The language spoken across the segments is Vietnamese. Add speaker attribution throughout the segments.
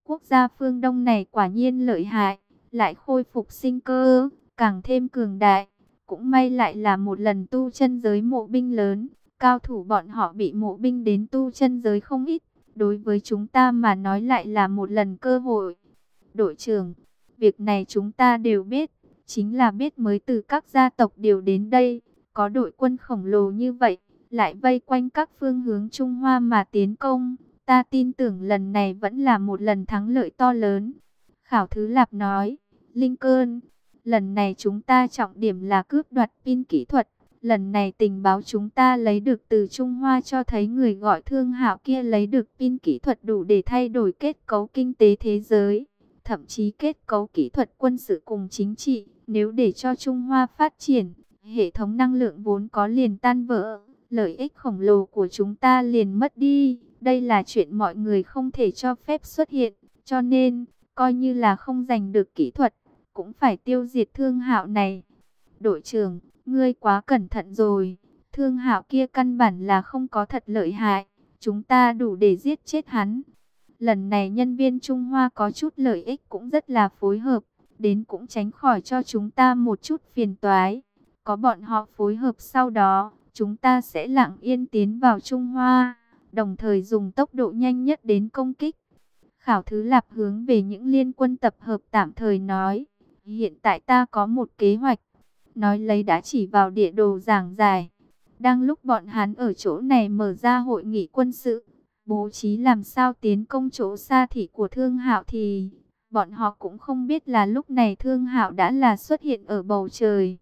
Speaker 1: Quốc gia phương Đông này quả nhiên lợi hại, lại khôi phục sinh cơ, càng thêm cường đại. Cũng may lại là một lần tu chân giới mộ binh lớn, cao thủ bọn họ bị mộ binh đến tu chân giới không ít. Đối với chúng ta mà nói lại là một lần cơ hội. Đội trưởng, việc này chúng ta đều biết, chính là biết mới từ các gia tộc điều đến đây. Có đội quân khổng lồ như vậy, lại vây quanh các phương hướng Trung Hoa mà tiến công. Ta tin tưởng lần này vẫn là một lần thắng lợi to lớn. Khảo Thứ Lạp nói, Lincoln, lần này chúng ta trọng điểm là cướp đoạt pin kỹ thuật. Lần này tình báo chúng ta lấy được từ Trung Hoa cho thấy người gọi Thương Hạo kia lấy được pin kỹ thuật đủ để thay đổi kết cấu kinh tế thế giới. Thậm chí kết cấu kỹ thuật quân sự cùng chính trị, nếu để cho Trung Hoa phát triển, hệ thống năng lượng vốn có liền tan vỡ, lợi ích khổng lồ của chúng ta liền mất đi. Đây là chuyện mọi người không thể cho phép xuất hiện, cho nên, coi như là không giành được kỹ thuật, cũng phải tiêu diệt Thương Hạo này. Đội trưởng, ngươi quá cẩn thận rồi, Thương Hạo kia căn bản là không có thật lợi hại, chúng ta đủ để giết chết hắn. Lần này nhân viên Trung Hoa có chút lợi ích cũng rất là phối hợp, đến cũng tránh khỏi cho chúng ta một chút phiền toái. Có bọn họ phối hợp sau đó, chúng ta sẽ lặng yên tiến vào Trung Hoa, đồng thời dùng tốc độ nhanh nhất đến công kích. Khảo Thứ Lạp hướng về những liên quân tập hợp tạm thời nói, hiện tại ta có một kế hoạch, nói lấy đã chỉ vào địa đồ giảng giải. Đang lúc bọn hắn ở chỗ này mở ra hội nghị quân sự, bố trí làm sao tiến công chỗ xa thị của Thương Hạo thì bọn họ cũng không biết là lúc này Thương Hạo đã là xuất hiện ở bầu trời.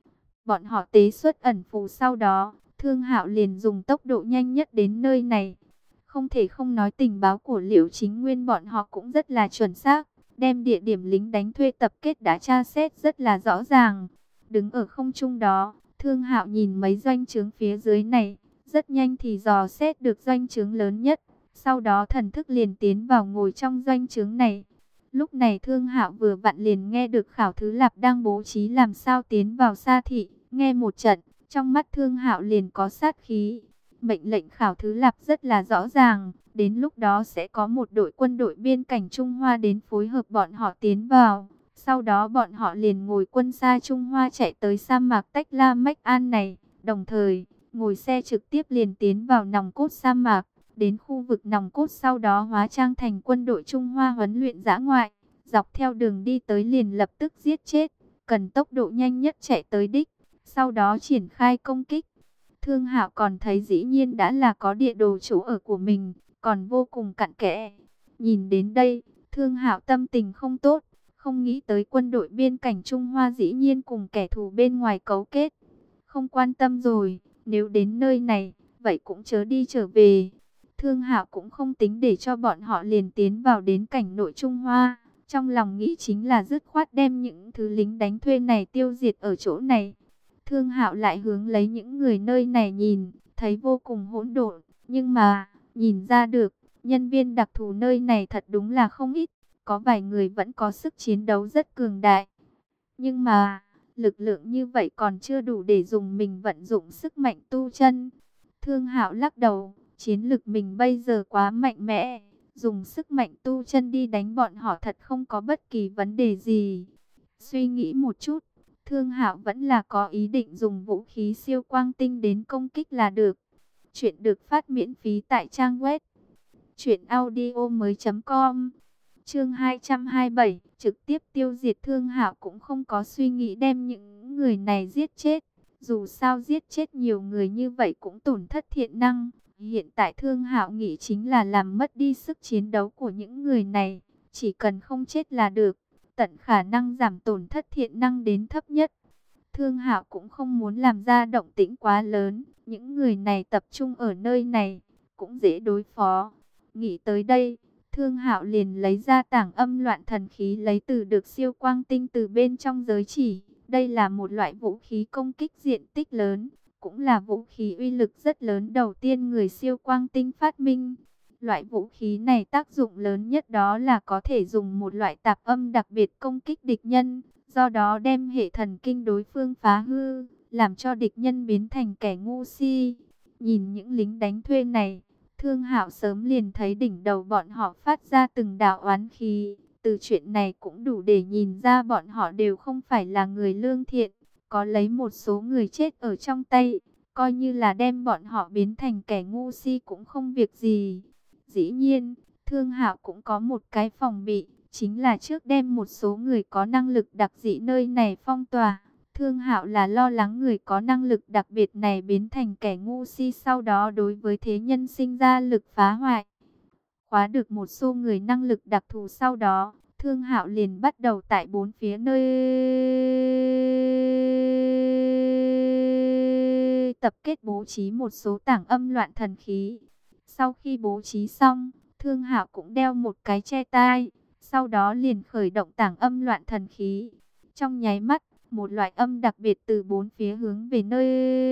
Speaker 1: Bọn họ tế xuất ẩn phù sau đó, Thương Hạo liền dùng tốc độ nhanh nhất đến nơi này. Không thể không nói tình báo của Liễu Chính Nguyên bọn họ cũng rất là chuẩn xác, đem địa điểm lính đánh thuê tập kết đã tra xét rất là rõ ràng. Đứng ở không trung đó, Thương Hạo nhìn mấy doanh trướng phía dưới này, rất nhanh thì dò xét được doanh trướng lớn nhất, sau đó thần thức liền tiến vào ngồi trong doanh trướng này. Lúc này Thương Hạo vừa vặn liền nghe được Khảo Thứ Lạp đang bố trí làm sao tiến vào Sa thị, nghe một trận, trong mắt Thương Hạo liền có sát khí. Mệnh lệnh Khảo Thứ Lạp rất là rõ ràng, đến lúc đó sẽ có một đội quân đội biên cảnh Trung Hoa đến phối hợp bọn họ tiến vào. Sau đó bọn họ liền ngồi quân xa Trung Hoa chạy tới sa mạc Tách La Mách An này, đồng thời ngồi xe trực tiếp liền tiến vào nòng cốt sa mạc, đến khu vực nòng cốt sau đó hóa trang thành quân đội Trung Hoa huấn luyện dã ngoại, dọc theo đường đi tới liền lập tức giết chết, cần tốc độ nhanh nhất chạy tới đích, sau đó triển khai công kích. Thương Hạo còn thấy dĩ nhiên đã là có địa đồ chỗ ở của mình, còn vô cùng cặn kẽ. Nhìn đến đây, Thương Hạo tâm tình không tốt, không nghĩ tới quân đội biên cảnh Trung Hoa dĩ nhiên cùng kẻ thù bên ngoài cấu kết. Không quan tâm rồi, nếu đến nơi này, vậy cũng chớ đi trở về. Thương Hạo cũng không tính để cho bọn họ liền tiến vào đến cảnh nội Trung Hoa. Trong lòng nghĩ chính là dứt khoát đem những thứ lính đánh thuê này tiêu diệt ở chỗ này. Thương Hạo lại hướng lấy những người nơi này nhìn, thấy vô cùng hỗn độn, nhưng mà, nhìn ra được, nhân viên đặc thù nơi này thật đúng là không ít, có vài người vẫn có sức chiến đấu rất cường đại. Nhưng mà, lực lượng như vậy còn chưa đủ để dùng mình vận dụng sức mạnh tu chân. Thương Hạo lắc đầu, chiến lực mình bây giờ quá mạnh mẽ, dùng sức mạnh tu chân đi đánh bọn họ thật không có bất kỳ vấn đề gì. Suy nghĩ một chút, Thương Hạo vẫn là có ý định dùng vũ khí siêu quang tinh đến công kích là được. Chuyện được phát miễn phí tại trang web truyệnaudiomoi.com. Chương 227, trực tiếp tiêu diệt. Thương Hạo cũng không có suy nghĩ đem những người này giết chết. Dù sao giết chết nhiều người như vậy cũng tổn thất thiện năng. Hiện tại Thương Hạo nghĩ chính là làm mất đi sức chiến đấu của những người này. Chỉ cần không chết là được, tận khả năng giảm tổn thất thiện năng đến thấp nhất. Thương Hạo cũng không muốn làm ra động tĩnh quá lớn. Những người này tập trung ở nơi này, cũng dễ đối phó. Nghĩ tới đây, Thương Hạo liền lấy ra tảng âm loạn thần khí lấy từ được siêu quang tinh từ bên trong giới chỉ. Đây là một loại vũ khí công kích diện tích lớn, cũng là vũ khí uy lực rất lớn đầu tiên người siêu quang tinh phát minh. Loại vũ khí này tác dụng lớn nhất đó là có thể dùng một loại tạp âm đặc biệt công kích địch nhân, do đó đem hệ thần kinh đối phương phá hư, làm cho địch nhân biến thành kẻ ngu si. Nhìn những lính đánh thuê này, Thương Hạo sớm liền thấy đỉnh đầu bọn họ phát ra từng đạo oán khí. Từ chuyện này cũng đủ để nhìn ra bọn họ đều không phải là người lương thiện. Có lấy một số người chết ở trong tay, coi như là đem bọn họ biến thành kẻ ngu si cũng không việc gì. Dĩ nhiên, Thương Hạo cũng có một cái phòng bị, chính là trước đem một số người có năng lực đặc dị nơi này phong tỏa. Thương Hạo là lo lắng người có năng lực đặc biệt này biến thành kẻ ngu si, sau đó đối với thế nhân sinh ra lực phá hoại. Khóa được một số người năng lực đặc thù sau đó, Thương Hạo liền bắt đầu tại bốn phía nơi tập kết bố trí một số tảng âm loạn thần khí. Sau khi bố trí xong, Thương Hạo cũng đeo một cái che tai, sau đó liền khởi động tảng âm loạn thần khí. Trong nháy mắt, một loại âm đặc biệt từ bốn phía hướng về nơi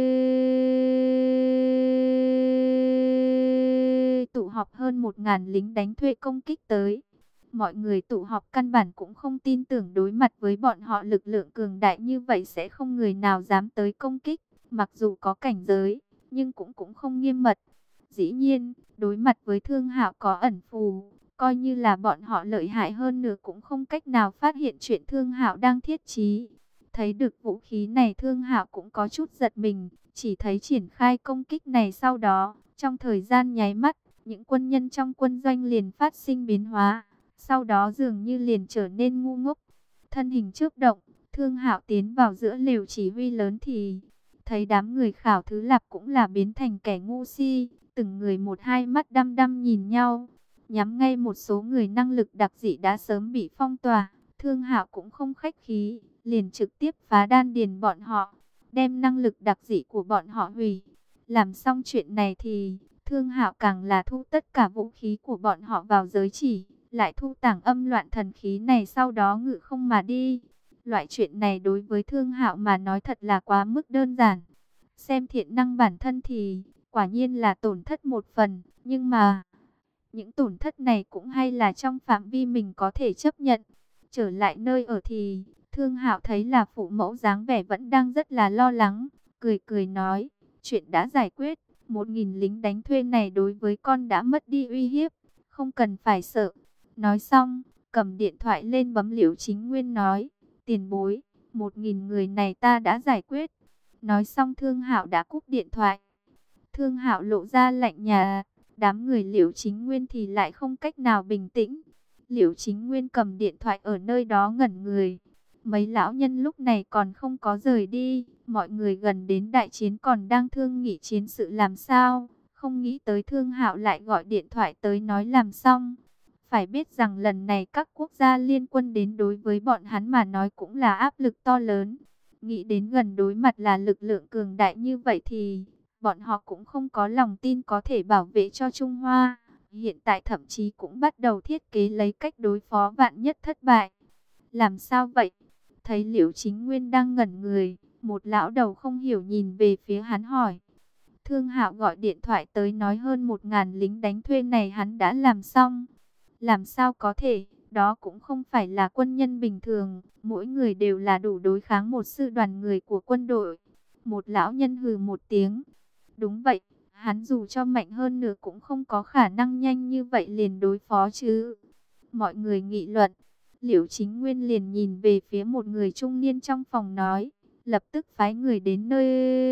Speaker 1: tụ họp hơn 1000 lính đánh thuê công kích tới. Mọi người tụ họp căn bản cũng không tin tưởng đối mặt với bọn họ lực lượng cường đại như vậy sẽ không người nào dám tới công kích. Mặc dù có cảnh giới, nhưng cũng không nghiêm mật. Dĩ nhiên, đối mặt với Thương Hạo có ẩn phù, coi như là bọn họ lợi hại hơn nữa cũng không cách nào phát hiện chuyện Thương Hạo đang thiết trí. Thấy được vũ khí này, Thương Hạo cũng có chút giật mình, chỉ thấy triển khai công kích này sau đó, trong thời gian nháy mắt, những quân nhân trong quân doanh liền phát sinh biến hóa, sau đó dường như liền trở nên ngu ngốc. Thân hình chớp động, Thương Hạo tiến vào giữa lều chỉ huy lớn thì thấy đám người Khảo Thứ Lạp cũng là biến thành kẻ ngu si, từng người một hai mắt đăm đăm nhìn nhau, nhắm ngay một số người năng lực đặc dị đã sớm bị phong tỏa. Thương Hạo cũng không khách khí, liền trực tiếp phá đan điền bọn họ, đem năng lực đặc dị của bọn họ hủy. Làm xong chuyện này thì Thương Hạo càng là thu tất cả vũ khí của bọn họ vào giới chỉ, lại thu tảng âm loạn thần khí này, sau đó ngự không mà đi. Loại chuyện này đối với Thương Hạo mà nói thật là quá mức đơn giản. Xem thiện năng bản thân thì quả nhiên là tổn thất một phần, nhưng mà những tổn thất này cũng hay là trong phạm vi mình có thể chấp nhận. Trở lại nơi ở thì Thương Hạo thấy là phụ mẫu dáng vẻ vẫn đang rất là lo lắng, cười cười nói, chuyện đã giải quyết, 1000 lính đánh thuê này đối với con đã mất đi uy hiếp, không cần phải sợ. Nói xong, cầm điện thoại lên bấm Liễu Chính Nguyên nói, tiền bối, 1000 người này ta đã giải quyết. Nói xong Thương Hạo đã cúp điện thoại. Thương Hạo lộ ra lạnh nhà, đám người Liễu Chính Nguyên thì lại không cách nào bình tĩnh. Liễu Chính Nguyên cầm điện thoại ở nơi đó ngẩn người. Mấy lão nhân lúc này còn không có rời đi, mọi người gần đến đại chiến còn đang thương nghị chiến sự làm sao. Không nghĩ tới Thương Hạo lại gọi điện thoại tới nói làm xong. Phải biết rằng lần này các quốc gia liên quân đến đối với bọn hắn mà nói cũng là áp lực to lớn. Nghĩ đến gần đối mặt là lực lượng cường đại như vậy thì bọn họ cũng không có lòng tin có thể bảo vệ cho Trung Hoa. Hiện tại thậm chí cũng bắt đầu thiết kế lấy cách đối phó vạn nhất thất bại. Làm sao vậy? Thấy Liễu Chính Nguyên đang ngẩn người, một lão đầu không hiểu nhìn về phía hắn hỏi. Thương Hạo gọi điện thoại tới nói hơn 1000 lính đánh thuê này hắn đã làm xong. Làm sao có thể, đó cũng không phải là quân nhân bình thường, mỗi người đều là đủ đối kháng một sư đoàn người của quân đội. Một lão nhân hừ một tiếng. Đúng vậy, hắn dù cho mạnh hơn nữa cũng không có khả năng nhanh như vậy liền đối phó chứ. Mọi người nghị luận. Liễu Chính Nguyên liền nhìn về phía một người trung niên trong phòng nói, lập tức phái người đến nơi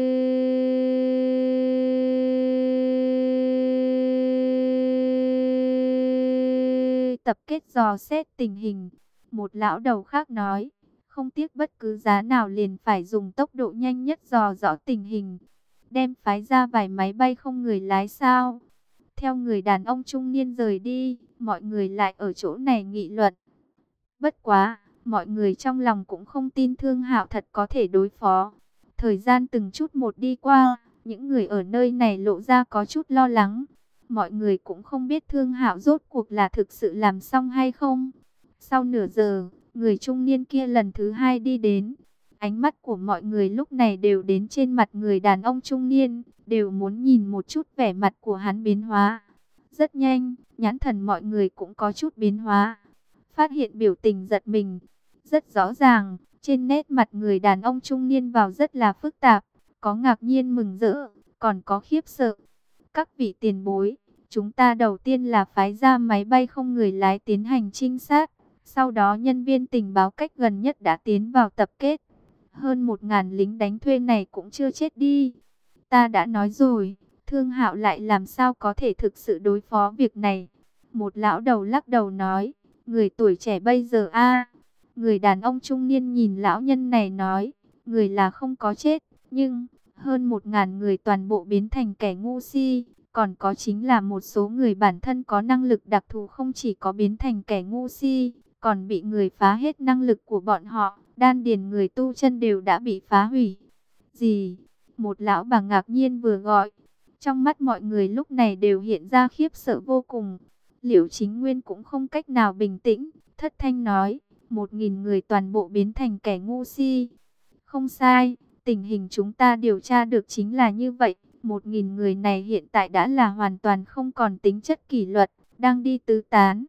Speaker 1: tập kết dò xét tình hình. Một lão đầu khác nói, không tiếc bất cứ giá nào liền phải dùng tốc độ nhanh nhất dò dò tình hình. Đem phái ra vài máy bay không người lái sao? Theo người đàn ông trung niên rời đi, mọi người lại ở chỗ này nghị luận. Bất quá, mọi người trong lòng cũng không tin Thương Hạo thật có thể đối phó. Thời gian từng chút một đi qua, những người ở nơi này lộ ra có chút lo lắng. Mọi người cũng không biết Thương Hạo rốt cuộc là thực sự làm xong hay không. Sau nửa giờ, người trung niên kia lần thứ hai đi đến. Ánh mắt của mọi người lúc này đều đến trên mặt người đàn ông trung niên, đều muốn nhìn một chút vẻ mặt của hắn biến hóa. Rất nhanh, nhãn thần mọi người cũng có chút biến hóa. Phát hiện biểu tình giật mình. Rất rõ ràng, trên nét mặt người đàn ông trung niên vào rất là phức tạp, có ngạc nhiên mừng rỡ, còn có khiếp sợ. Các vị tiền bối, Chúng ta đầu tiên là phái ra máy bay không người lái tiến hành trinh sát. Sau đó nhân viên tình báo cách gần nhất đã tiến vào tập kết. Hơn 1.000 lính đánh thuê này cũng chưa chết đi. Ta đã nói rồi, Thương Hạo lại làm sao có thể thực sự đối phó việc này. Một lão đầu lắc đầu nói, người tuổi trẻ bây giờ người đàn ông trung niên nhìn lão nhân này nói, người là không có chết, nhưng hơn 1.000 người toàn bộ biến thành kẻ ngu si. Còn có chính là một số người bản thân có năng lực đặc thù không chỉ có biến thành kẻ ngu si, còn bị người phá hết năng lực của bọn họ, đan điền người tu chân đều đã bị phá hủy. Gì? Một lão bà ngạc nhiên vừa gọi. Trong mắt mọi người lúc này đều hiện ra khiếp sợ vô cùng. Liễu Chính Nguyên cũng không cách nào bình tĩnh, thất thanh nói, 1.000 người toàn bộ biến thành kẻ ngu si. Không sai, tình hình chúng ta điều tra được chính là như vậy. 1.000 người này hiện tại đã là hoàn toàn không còn tính chất kỷ luật, đang đi tứ tán.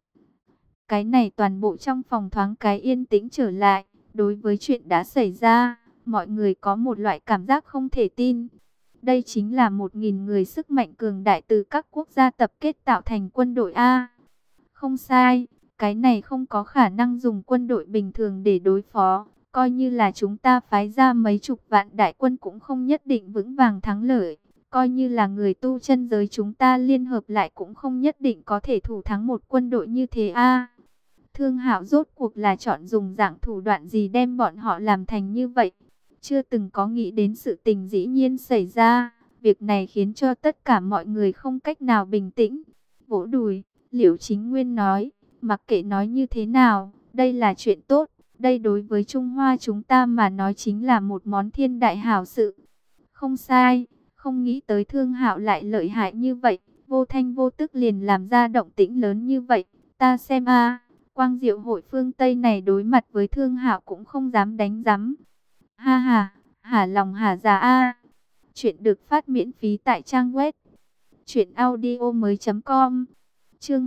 Speaker 1: Cái này toàn bộ trong phòng thoáng cái yên tĩnh trở lại. Đối với chuyện đã xảy ra, mọi người có một loại cảm giác không thể tin. Đây chính là 1.000 người sức mạnh cường đại từ các quốc gia tập kết tạo thành quân đội A. Không sai, cái này không có khả năng dùng quân đội bình thường để đối phó. Coi như là chúng ta phái ra mấy chục vạn đại quân cũng không nhất định vững vàng thắng lợi. Coi như là người tu chân giới chúng ta liên hợp lại cũng không nhất định có thể thủ thắng một quân đội như thế a. Thương Hạo rốt cuộc là chọn dùng dạng thủ đoạn gì đem bọn họ làm thành như vậy? Chưa từng có nghĩ đến sự tình dĩ nhiên xảy ra. Việc này khiến cho tất cả mọi người không cách nào bình tĩnh. Vỗ đùi, Liễu Chính Nguyên nói, mặc kệ nói như thế nào, đây là chuyện tốt. Đây đối với Trung Hoa chúng ta mà nói chính là một món thiên đại hảo sự. Không sai, không nghĩ tới Thương Hạo lại lợi hại như vậy, vô thanh vô tức liền làm ra động tĩnh lớn như vậy. Ta xem Quang Diệu hội phương Tây này đối mặt với Thương Hạo cũng không dám đánh rắm. Ha ha, hả lòng hả dạ Chuyện được phát miễn phí tại trang web truyệnaudiomoi.com. Chương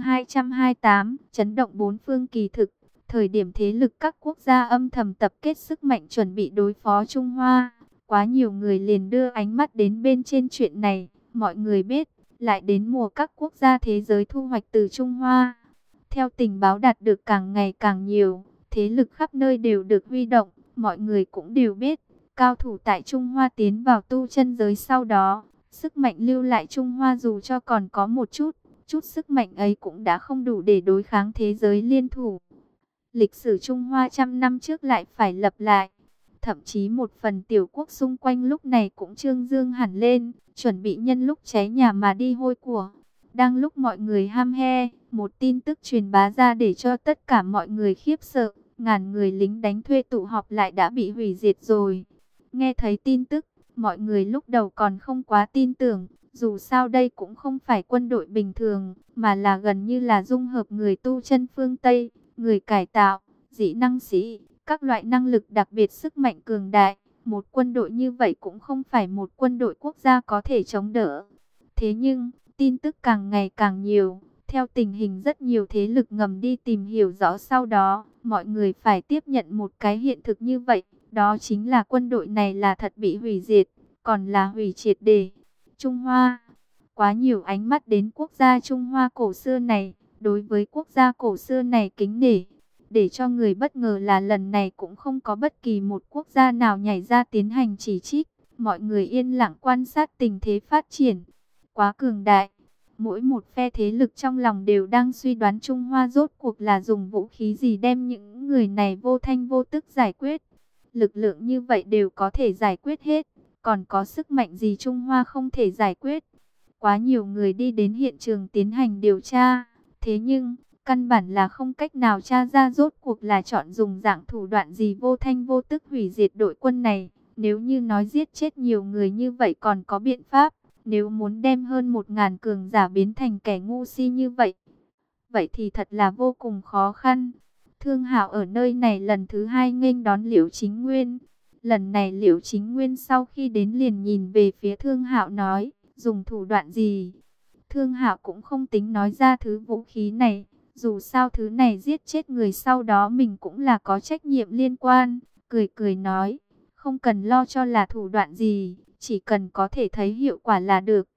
Speaker 1: 228, chấn động bốn phương kỳ thực. Thời điểm thế lực các quốc gia âm thầm tập kết sức mạnh chuẩn bị đối phó Trung Hoa, quá nhiều người liền đưa ánh mắt đến bên trên chuyện này. Mọi người biết, lại đến mùa các quốc gia thế giới thu hoạch từ Trung Hoa. Theo tình báo đạt được càng ngày càng nhiều, thế lực khắp nơi đều được huy động. Mọi người cũng đều biết, cao thủ tại Trung Hoa tiến vào tu chân giới sau đó, sức mạnh lưu lại Trung Hoa dù cho còn có một chút sức mạnh ấy cũng đã không đủ để đối kháng thế giới liên thủ. Lịch sử Trung Hoa trăm năm trước lại phải lập lại. Thậm chí một phần tiểu quốc xung quanh lúc này cũng trương dương hẳn lên, chuẩn bị nhân lúc cháy nhà mà đi hôi của. Đang lúc mọi người ham he, một tin tức truyền bá ra để cho tất cả mọi người khiếp sợ. Ngàn người lính đánh thuê tụ họp lại đã bị hủy diệt rồi. Nghe thấy tin tức, mọi người lúc đầu còn không quá tin tưởng. Dù sao đây cũng không phải quân đội bình thường, mà là gần như là dung hợp người tu chân phương Tây, người cải tạo, dị năng sĩ, các loại năng lực đặc biệt sức mạnh cường đại. Một quân đội như vậy cũng không phải một quân đội quốc gia có thể chống đỡ. Thế nhưng, tin tức càng ngày càng nhiều. Theo tình hình rất nhiều thế lực ngầm đi tìm hiểu rõ sau đó, mọi người phải tiếp nhận một cái hiện thực như vậy. Đó chính là quân đội này là thật bị hủy diệt, còn là hủy triệt để. Trung Hoa, quá nhiều ánh mắt đến quốc gia Trung Hoa cổ xưa này, đối với quốc gia cổ xưa này kính nể. Để cho người bất ngờ là lần này cũng không có bất kỳ một quốc gia nào nhảy ra tiến hành chỉ trích. Mọi người yên lặng quan sát tình thế phát triển. Quá cường đại. Mỗi một phe thế lực trong lòng đều đang suy đoán Trung Hoa rốt cuộc là dùng vũ khí gì đem những người này vô thanh vô tức giải quyết. Lực lượng như vậy đều có thể giải quyết hết. Còn có sức mạnh gì Trung Hoa không thể giải quyết. Quá nhiều người đi đến hiện trường tiến hành điều tra. Thế nhưng, căn bản là không cách nào tra ra rốt cuộc là chọn dùng dạng thủ đoạn gì vô thanh vô tức hủy diệt đội quân này. Nếu như nói giết chết nhiều người như vậy còn có biện pháp. Nếu muốn đem hơn 1.000 cường giả biến thành kẻ ngu si như vậy, vậy thì thật là vô cùng khó khăn. Thương Hạo ở nơi này lần thứ hai nghênh đón Liễu Chính Nguyên. Lần này Liễu Chính Nguyên sau khi đến liền nhìn về phía Thương Hạo nói, dùng thủ đoạn gì? Thương Hạo cũng không tính nói ra thứ vũ khí này, dù sao thứ này giết chết người sau đó mình cũng là có trách nhiệm liên quan. Cười cười nói, không cần lo cho là thủ đoạn gì, chỉ cần có thể thấy hiệu quả là được.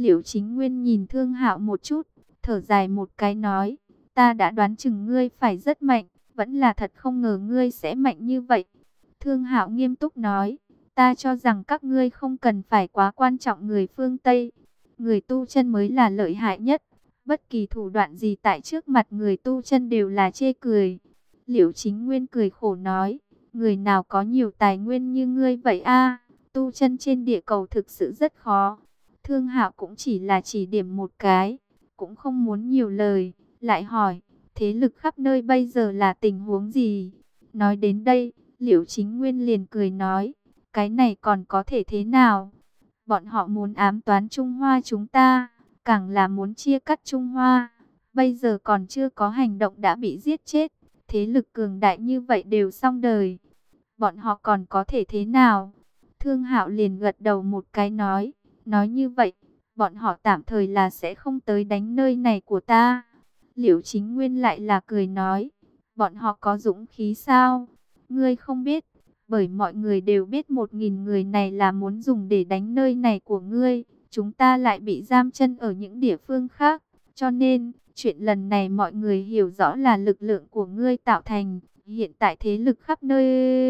Speaker 1: Liễu Chính Nguyên nhìn Thương Hạo một chút, thở dài một cái nói, ta đã đoán chừng ngươi phải rất mạnh, vẫn là thật không ngờ ngươi sẽ mạnh như vậy. Thương Hạo nghiêm túc nói, ta cho rằng các ngươi không cần phải quá quan trọng người phương Tây. Người tu chân mới là lợi hại nhất. Bất kỳ thủ đoạn gì tại trước mặt người tu chân đều là chê cười. Liễu Chính Nguyên cười khổ nói, người nào có nhiều tài nguyên như ngươi vậy a? Tu chân trên địa cầu thực sự rất khó. Thương Hạo cũng chỉ là chỉ điểm một cái, cũng không muốn nhiều lời, lại hỏi, thế lực khắp nơi bây giờ là tình huống gì? Nói đến đây, Liễu Chính Nguyên liền cười nói, cái này còn có thể thế nào? Bọn họ muốn ám toán Trung Hoa chúng ta, càng là muốn chia cắt Trung Hoa. Bây giờ còn chưa có hành động đã bị giết chết, thế lực cường đại như vậy đều xong đời. Bọn họ còn có thể thế nào? Thương Hạo liền gật đầu một cái nói như vậy, bọn họ tạm thời là sẽ không tới đánh nơi này của ta. Liễu Chính Nguyên lại là cười nói, bọn họ có dũng khí sao? Ngươi không biết, bởi mọi người đều biết 1.000 người này là muốn dùng để đánh nơi này của ngươi. Chúng ta lại bị giam chân ở những địa phương khác. Cho nên, chuyện lần này mọi người hiểu rõ là lực lượng của ngươi tạo thành. Hiện tại thế lực khắp nơi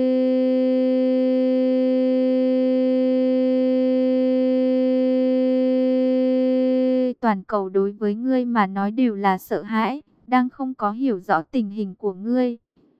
Speaker 1: toàn cầu đối với ngươi mà nói đều là sợ hãi, đang không có hiểu rõ tình hình của ngươi.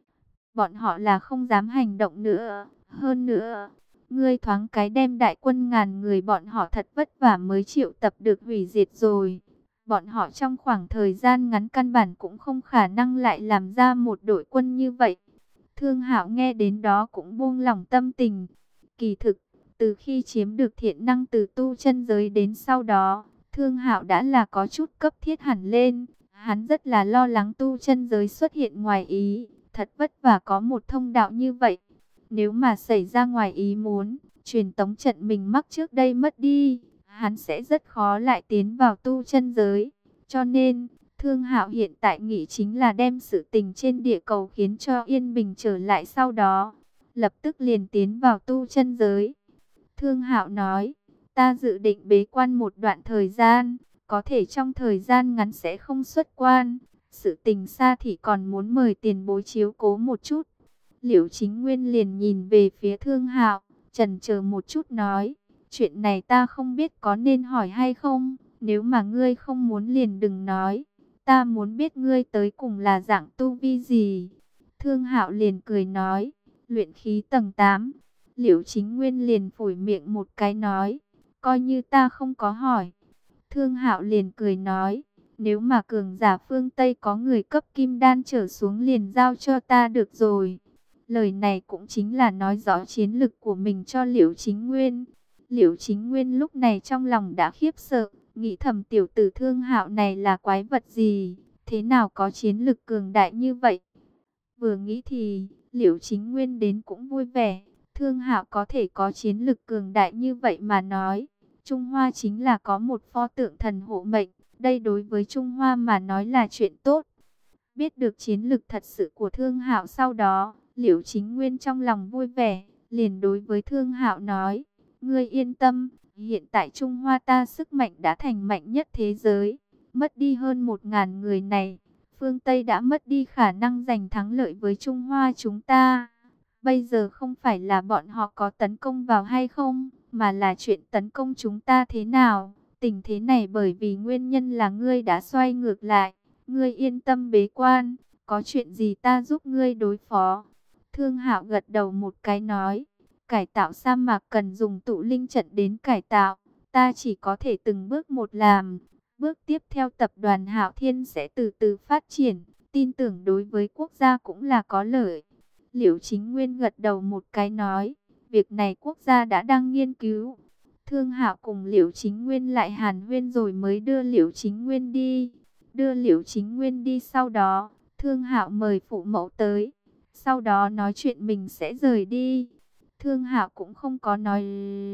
Speaker 1: Bọn họ là không dám hành động nữa. Hơn nữa, ngươi thoáng cái đem đại quân ngàn người bọn họ thật vất vả mới triệu tập được hủy diệt rồi. Bọn họ trong khoảng thời gian ngắn căn bản cũng không khả năng lại làm ra một đội quân như vậy. Thương Hạo nghe đến đó cũng buông lỏng tâm tình. Kỳ thực, từ khi chiếm được thiện năng từ tu chân giới đến sau đó, Thương Hạo đã là có chút cấp thiết hẳn lên. Hắn rất là lo lắng tu chân giới xuất hiện ngoài ý. Thật vất vả có một thông đạo như vậy. Nếu mà xảy ra ngoài ý muốn, truyền tống trận mình mắc trước đây mất đi, hắn sẽ rất khó lại tiến vào tu chân giới. Cho nên, Thương Hạo hiện tại nghĩ chính là đem sự tình trên địa cầu khiến cho yên bình trở lại, sau đó lập tức liền tiến vào tu chân giới. Thương Hạo nói, ta dự định bế quan một đoạn thời gian, có thể trong thời gian ngắn sẽ không xuất quan. Sự tình xa thì còn muốn mời tiền bối chiếu cố một chút. Liễu Chính Nguyên liền nhìn về phía Thương Hạo, chần chờ một chút nói, chuyện này ta không biết có nên hỏi hay không, nếu mà ngươi không muốn liền đừng nói. Ta muốn biết ngươi tới cùng là dạng tu vi gì. Thương Hạo liền cười nói, luyện khí tầng 8. Liễu Chính Nguyên liền phủi miệng một cái nói, coi như ta không có hỏi. Thương Hạo liền cười nói, nếu mà cường giả phương Tây có người cấp kim đan trở xuống liền giao cho ta được rồi. Lời này cũng chính là nói rõ chiến lực của mình cho Liễu Chính Nguyên. Liễu Chính Nguyên lúc này trong lòng đã khiếp sợ, nghĩ thầm tiểu tử Thương Hạo này là quái vật gì, thế nào có chiến lực cường đại như vậy. Vừa nghĩ thì, Liễu Chính Nguyên đến cũng vui vẻ, Thương Hạo có thể có chiến lực cường đại như vậy mà nói. Trung Hoa chính là có một pho tượng thần hộ mệnh, đây đối với Trung Hoa mà nói là chuyện tốt. Biết được chiến lực thật sự của Thương Hạo sau đó, Liễu Chính Nguyên trong lòng vui vẻ, liền đối với Thương Hạo nói, ngươi yên tâm, hiện tại Trung Hoa ta sức mạnh đã thành mạnh nhất thế giới, mất đi hơn 1.000 người này, phương Tây đã mất đi khả năng giành thắng lợi với Trung Hoa chúng ta. Bây giờ không phải là bọn họ có tấn công vào hay không, mà là chuyện tấn công chúng ta thế nào. Tình thế này bởi vì nguyên nhân là ngươi đã xoay ngược lại. Ngươi yên tâm bế quan, có chuyện gì ta giúp ngươi đối phó. Thương Hạo gật đầu một cái nói, cải tạo sa mạc cần dùng tụ linh trận đến cải tạo. Ta chỉ có thể từng bước một làm. Bước tiếp theo tập đoàn Hạo Thiên sẽ từ từ phát triển. Tin tưởng đối với quốc gia cũng là có lợi. Liễu Chính Nguyên gật đầu một cái nói, việc này quốc gia đã đang nghiên cứu. Thương Hạo cùng Liễu Chính Nguyên lại hàn huyên rồi mới đưa Liễu Chính Nguyên đi. Đưa Liễu Chính Nguyên đi sau đó, Thương Hạo mời phụ mẫu tới. Sau đó nói chuyện mình sẽ rời đi. Thương Hạo cũng không có nói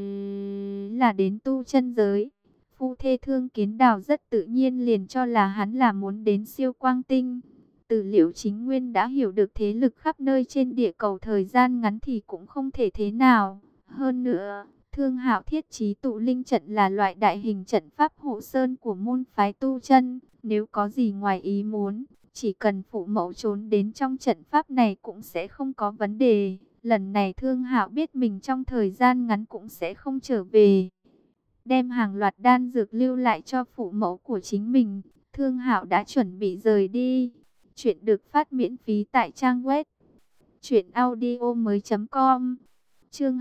Speaker 1: là đến tu chân giới. Phu thê Thương Kiến Đào rất tự nhiên liền cho là hắn là muốn đến siêu quang tinh. Từ Liễu Chính Nguyên đã hiểu được thế lực khắp nơi trên địa cầu thời gian ngắn thì cũng không thể thế nào. Hơn nữa, Thương Hạo thiết trí tụ linh trận là loại đại hình trận pháp hộ sơn của môn phái tu chân. Nếu có gì ngoài ý muốn, chỉ cần phụ mẫu trốn đến trong trận pháp này cũng sẽ không có vấn đề. Lần này Thương Hạo biết mình trong thời gian ngắn cũng sẽ không trở về. Đem hàng loạt đan dược lưu lại cho phụ mẫu của chính mình, Thương Hạo đã chuẩn bị rời đi. Chuyện được phát miễn phí tại trang web truyệnaudiomoi.com. Chương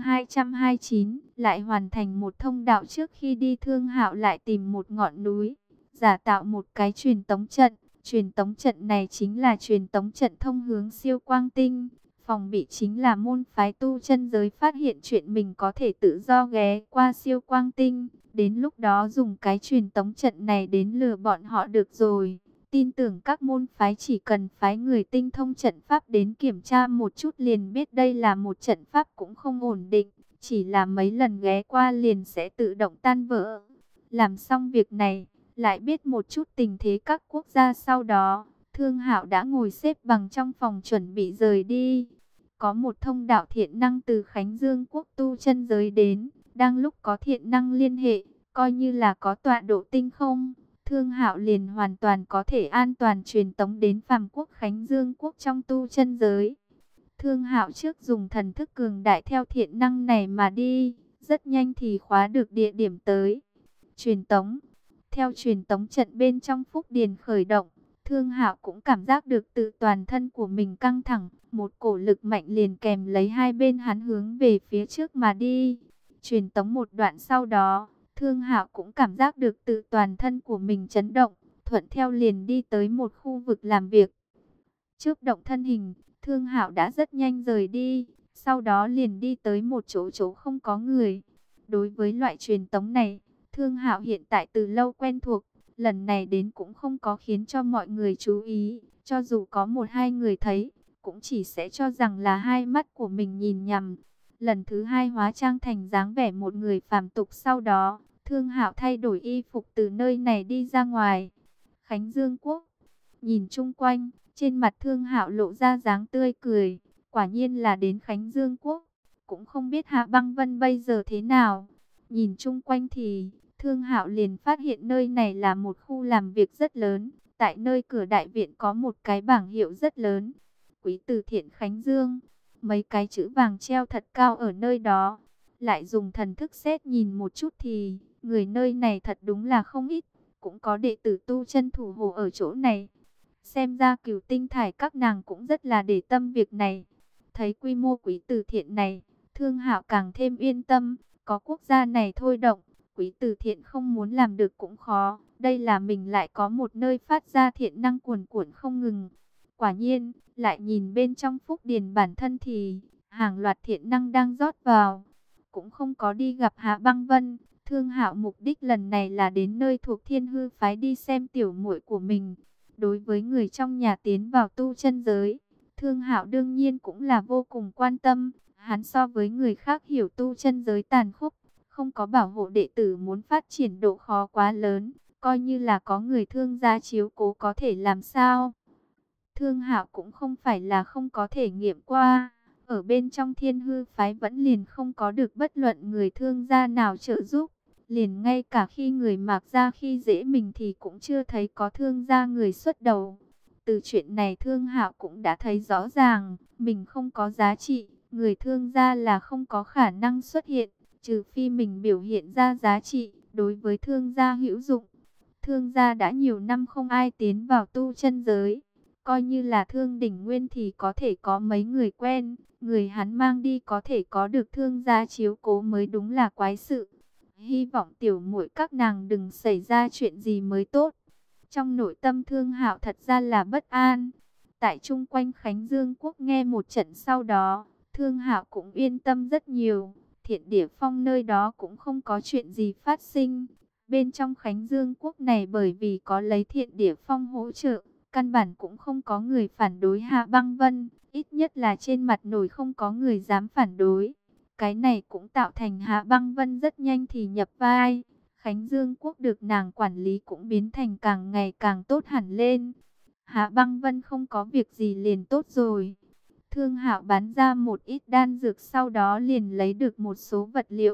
Speaker 1: 229, lại hoàn thành một thông đạo. Trước khi đi, Thương Hạo lại tìm một ngọn núi, giả tạo một cái truyền tống trận. Truyền tống trận này chính là truyền tống trận thông hướng Siêu Quang Tinh. Phòng bị chính là môn phái tu chân giới phát hiện chuyện mình có thể tự do ghé qua Siêu Quang Tinh. Đến lúc đó dùng cái truyền tống trận này đến lừa bọn họ được rồi. Tin tưởng các môn phái chỉ cần phái người tinh thông trận pháp đến kiểm tra một chút liền biết đây là một trận pháp cũng không ổn định. Chỉ là mấy lần ghé qua liền sẽ tự động tan vỡ. Làm xong việc này, lại biết một chút tình thế các quốc gia sau đó. Thương Hạo đã ngồi xếp bằng trong phòng chuẩn bị rời đi. Có một thông đạo thiện năng từ Khánh Dương quốc tu chân giới đến. Đang lúc có thiện năng liên hệ, coi như là có tọa độ tinh không, Thương Hạo liền hoàn toàn có thể an toàn truyền tống đến phàm quốc Khánh Dương quốc trong tu chân giới. Thương Hạo trước dùng thần thức cường đại theo thiện năng này mà đi, rất nhanh thì khóa được địa điểm tới. Truyền tống. Theo truyền tống trận bên trong Phúc Điền khởi động, Thương Hạo cũng cảm giác được tự toàn thân của mình căng thẳng, một cổ lực mạnh liền kèm lấy hai bên hắn hướng về phía trước mà đi. Truyền tống một đoạn sau đó, Thương Hạo cũng cảm giác được tự toàn thân của mình chấn động, thuận theo liền đi tới một khu vực làm việc. Chớp động thân hình, Thương Hạo đã rất nhanh rời đi, sau đó liền đi tới một chỗ không có người. Đối với loại truyền tống này, Thương Hạo hiện tại từ lâu quen thuộc, lần này đến cũng không có khiến cho mọi người chú ý, cho dù có một hai người thấy, cũng chỉ sẽ cho rằng là hai mắt của mình nhìn nhầm. Lần thứ hai hóa trang thành dáng vẻ một người phàm tục, sau đó Thương Hạo thay đổi y phục từ nơi này đi ra ngoài. Khánh Dương quốc, nhìn chung quanh, trên mặt Thương Hạo lộ ra dáng tươi cười, quả nhiên là đến Khánh Dương quốc, cũng không biết Hạ Băng Vân bây giờ thế nào. Nhìn chung quanh thì Thương Hạo liền phát hiện nơi này là một khu làm việc rất lớn, tại nơi cửa đại viện có một cái bảng hiệu rất lớn, Quý Từ Thiện Khánh Dương. Mấy cái chữ vàng treo thật cao ở nơi đó. Lại dùng thần thức xét nhìn một chút thì người nơi này thật đúng là không ít. Cũng có đệ tử tu chân thủ hộ ở chỗ này. Xem ra Cửu Tinh Thải các nàng cũng rất là để tâm việc này. Thấy quy mô Quý Từ Thiện này, Thương Hạo càng thêm yên tâm. Có quốc gia này thôi động, Quý Từ Thiện không muốn làm được cũng khó. Đây là mình lại có một nơi phát ra thiện năng cuồn cuộn không ngừng. Quả nhiên, lại nhìn bên trong Phúc Điền bản thân thì hàng loạt thiện năng đang rót vào. Cũng không có đi gặp Hạ Băng Vân. Thương Hạo mục đích lần này là đến nơi thuộc Thiên Hư phái đi xem tiểu muội của mình. Đối với người trong nhà tiến vào tu chân giới, Thương Hạo đương nhiên cũng là vô cùng quan tâm. Hắn so với người khác hiểu tu chân giới tàn khốc, không có bảo hộ đệ tử muốn phát triển độ khó quá lớn, coi như là có người thương gia chiếu cố có thể làm sao. Thương Hạo cũng không phải là không có thể nghiệm qua, ở bên trong Thiên Hư phái vẫn liền không có được bất luận người thương gia nào trợ giúp, liền ngay cả khi người Mạc gia khi dễ mình thì cũng chưa thấy có thương gia người xuất đầu. Từ chuyện này Thương Hạo cũng đã thấy rõ ràng, mình không có giá trị, người thương gia là không có khả năng xuất hiện, trừ phi mình biểu hiện ra giá trị đối với thương gia hữu dụng. Thương gia đã nhiều năm không ai tiến vào tu chân giới, coi như là Thương Đỉnh Nguyên thì có thể có mấy người quen, người hắn mang đi có thể có được thương gia chiếu cố mới đúng là quái sự. Hy vọng tiểu muội các nàng đừng xảy ra chuyện gì mới tốt. Trong nội tâm Thương Hạo thật ra là bất an. Tại chung quanh Khánh Dương quốc nghe một trận sau đó, Thương Hạo cũng yên tâm rất nhiều. Thiện Địa Phong nơi đó cũng không có chuyện gì phát sinh. Bên trong Khánh Dương quốc này bởi vì có lấy Thiện Địa Phong hỗ trợ, căn bản cũng không có người phản đối Hạ Băng Vân, ít nhất là trên mặt nổi không có người dám phản đối. Cái này cũng tạo thành Hạ Băng Vân rất nhanh thì nhập vai. Khánh Dương quốc được nàng quản lý cũng biến thành càng ngày càng tốt hẳn lên. Hạ Băng Vân không có việc gì liền tốt rồi. Thương Hạo bán ra một ít đan dược, sau đó liền lấy được một số vật liệu.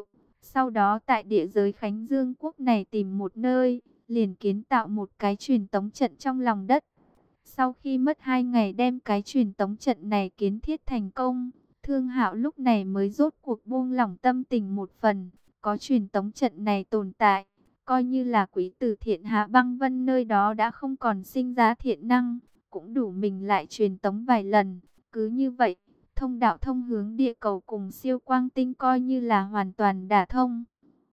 Speaker 1: Sau đó tại địa giới Khánh Dương quốc này tìm một nơi, liền kiến tạo một cái truyền tống trận trong lòng đất. Sau khi mất 2 ngày đem cái truyền tống trận này kiến thiết thành công, Thương Hạo lúc này mới rốt cuộc buông lỏng tâm tình một phần. Có truyền tống trận này tồn tại, coi như là quý tử Thiện Hạ Băng Vân nơi đó đã không còn sinh ra thiện năng, cũng đủ mình lại truyền tống vài lần. Cứ như vậy, thông đạo thông hướng địa cầu cùng siêu quang tinh coi như là hoàn toàn đả thông.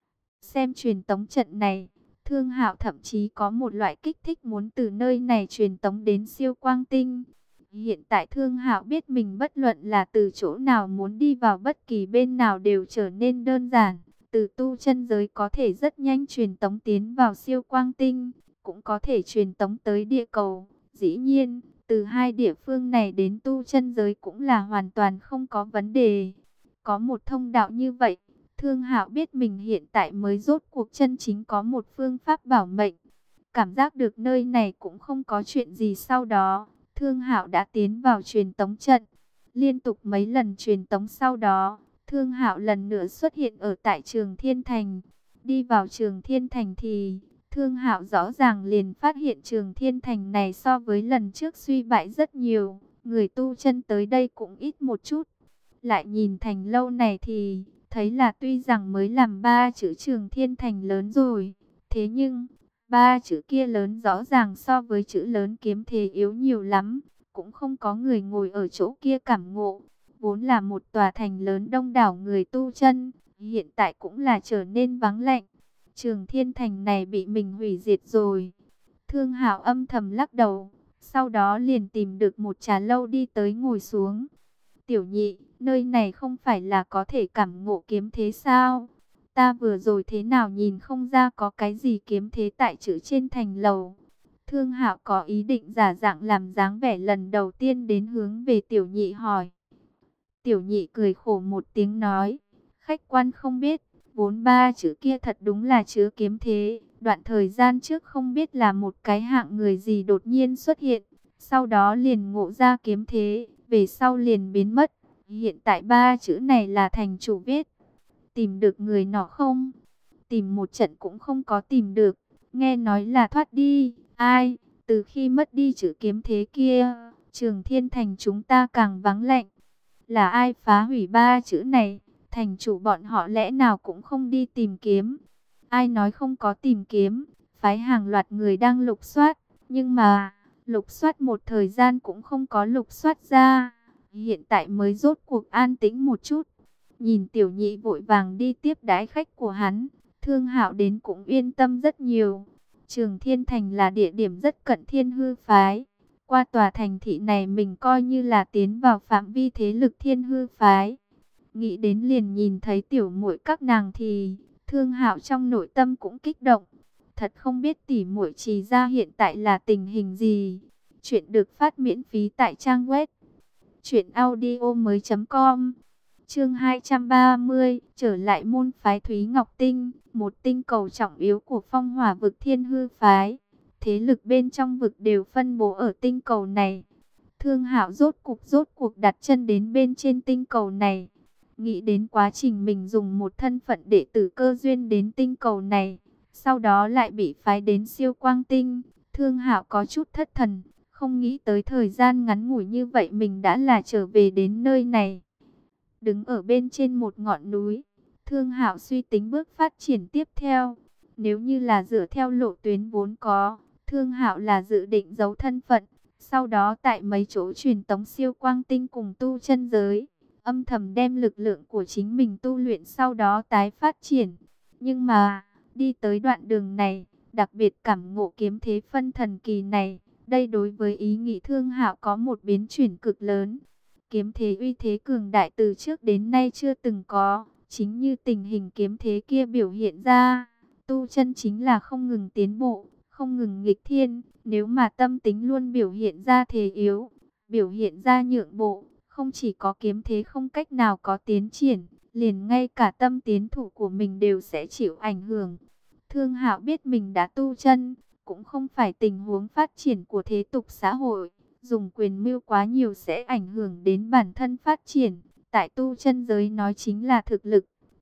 Speaker 1: Xem truyền tống trận này, Thương Hạo thậm chí có một loại kích thích muốn từ nơi này truyền tống đến siêu quang tinh. Hiện tại Thương Hạo biết mình bất luận là từ chỗ nào muốn đi vào bất kỳ bên nào đều trở nên đơn giản. Từ tu chân giới có thể rất nhanh truyền tống tiến vào siêu quang tinh, cũng có thể truyền tống tới địa cầu. Dĩ nhiên, từ hai địa phương này đến tu chân giới cũng là hoàn toàn không có vấn đề. Có một thông đạo như vậy, Thương Hạo biết mình hiện tại mới rốt cuộc chân chính có một phương pháp bảo mệnh. Cảm giác được nơi này cũng không có chuyện gì sau đó, Thương Hạo đã tiến vào truyền tống trận. Liên tục mấy lần truyền tống sau đó, Thương Hạo lần nữa xuất hiện ở tại Trường Thiên Thành. Đi vào Trường Thiên Thành thì Thương Hạo rõ ràng liền phát hiện Trường Thiên Thành này so với lần trước suy bại rất nhiều. Người tu chân tới đây cũng ít một chút. Lại nhìn thành lâu này thì thấy là tuy rằng mới làm 3 chữ Trường Thiên Thành lớn rồi, thế nhưng 3 chữ kia lớn rõ ràng so với chữ lớn Kiếm Thế yếu nhiều lắm. Cũng không có người ngồi ở chỗ kia cảm ngộ. Vốn là một tòa thành lớn đông đảo người tu chân, hiện tại cũng là trở nên vắng lạnh. Trường Thiên Thành này bị mình hủy diệt rồi. Thương Hạo âm thầm lắc đầu, sau đó liền tìm được một trà lâu đi tới ngồi xuống. Tiểu nhị, nơi này không phải là có thể cảm ngộ kiếm thế sao? Ta vừa rồi thế nào nhìn không ra có cái gì kiếm thế tại chữ trên thành lầu. Thương Hạo có ý định giả dạng làm dáng vẻ lần đầu tiên đến hướng về tiểu nhị hỏi. Tiểu nhị cười khổ một tiếng nói, khách quan không biết, vốn 3 chữ kia thật đúng là chứa kiếm thế. Đoạn thời gian trước không biết là một cái hạng người gì đột nhiên xuất hiện, sau đó liền ngộ ra kiếm thế, về sau liền biến mất. Hiện tại 3 chữ này là thành chủ viết. Tìm được người nọ không? Tìm một trận cũng không có tìm được, nghe nói là thoát đi. Ai? Từ khi mất đi chữ kiếm thế kia, Trường Thiên Thành chúng ta càng vắng lạnh. Là ai phá hủy 3 chữ này? Thành chủ bọn họ lẽ nào cũng không đi tìm kiếm? Ai nói không có tìm kiếm? Phái hàng loạt người đang lục soát, nhưng mà lục soát một thời gian cũng không có lục soát ra. Hiện tại mới rốt cuộc an tĩnh một chút. Nhìn tiểu nhị vội vàng đi tiếp đãi khách của hắn, Thương Hạo đến cũng yên tâm rất nhiều. Trường Thiên Thành là địa điểm rất cận Thiên Hư phái. Qua tòa thành thị này mình coi như là tiến vào phạm vi thế lực Thiên Hư phái. Nghĩ đến liền nhìn thấy tiểu muội các nàng thì Thương Hạo trong nội tâm cũng kích động. Thật không biết tỷ muội Trì gia hiện tại là tình hình gì. Chuyện được phát miễn phí tại trang web truyệnaudiomoi.com. Chương 230, trở lại môn phái Thúy Ngọc Tinh, một tinh cầu trọng yếu của Phong Hỏa vực Thiên Hư phái. Thế lực bên trong vực đều phân bố ở tinh cầu này. Thương Hạo rốt cuộc đặt chân đến bên trên tinh cầu này. Nghĩ đến quá trình mình dùng một thân phận đệ tử cơ duyên đến tinh cầu này, sau đó lại bị phái đến siêu quang tinh. Thương Hạo có chút thất thần, không nghĩ tới thời gian ngắn ngủi như vậy mình đã là trở về đến nơi này. Đứng ở bên trên một ngọn núi, Thương Hạo suy tính bước phát triển tiếp theo. Nếu như là dựa theo lộ tuyến vốn có, Thương Hạo là dự định giấu thân phận, sau đó tại mấy chỗ truyền tống siêu quang tinh cùng tu chân giới, âm thầm đem lực lượng của chính mình tu luyện sau đó tái phát triển. Nhưng mà, đi tới đoạn đường này, đặc biệt cảm ngộ kiếm thế phân thần kỳ này, đây đối với ý nghĩ Thương Hạo có một biến chuyển cực lớn. Kiếm thế uy thế cường đại từ trước đến nay chưa từng có, chính như tình hình kiếm thế kia biểu hiện ra. Tu chân chính là không ngừng tiến bộ, không ngừng nghịch thiên. Nếu mà tâm tính luôn biểu hiện ra thế yếu, biểu hiện ra nhượng bộ, không chỉ có kiếm thế không cách nào có tiến triển, liền ngay cả tâm tiến thủ của mình đều sẽ chịu ảnh hưởng. Thương Hạo biết mình đã tu chân, cũng không phải tình huống phát triển của thế tục xã hội. Dùng quyền mưu quá nhiều sẽ ảnh hưởng đến bản thân phát triển. Tại tu chân giới nói chính là thực lực.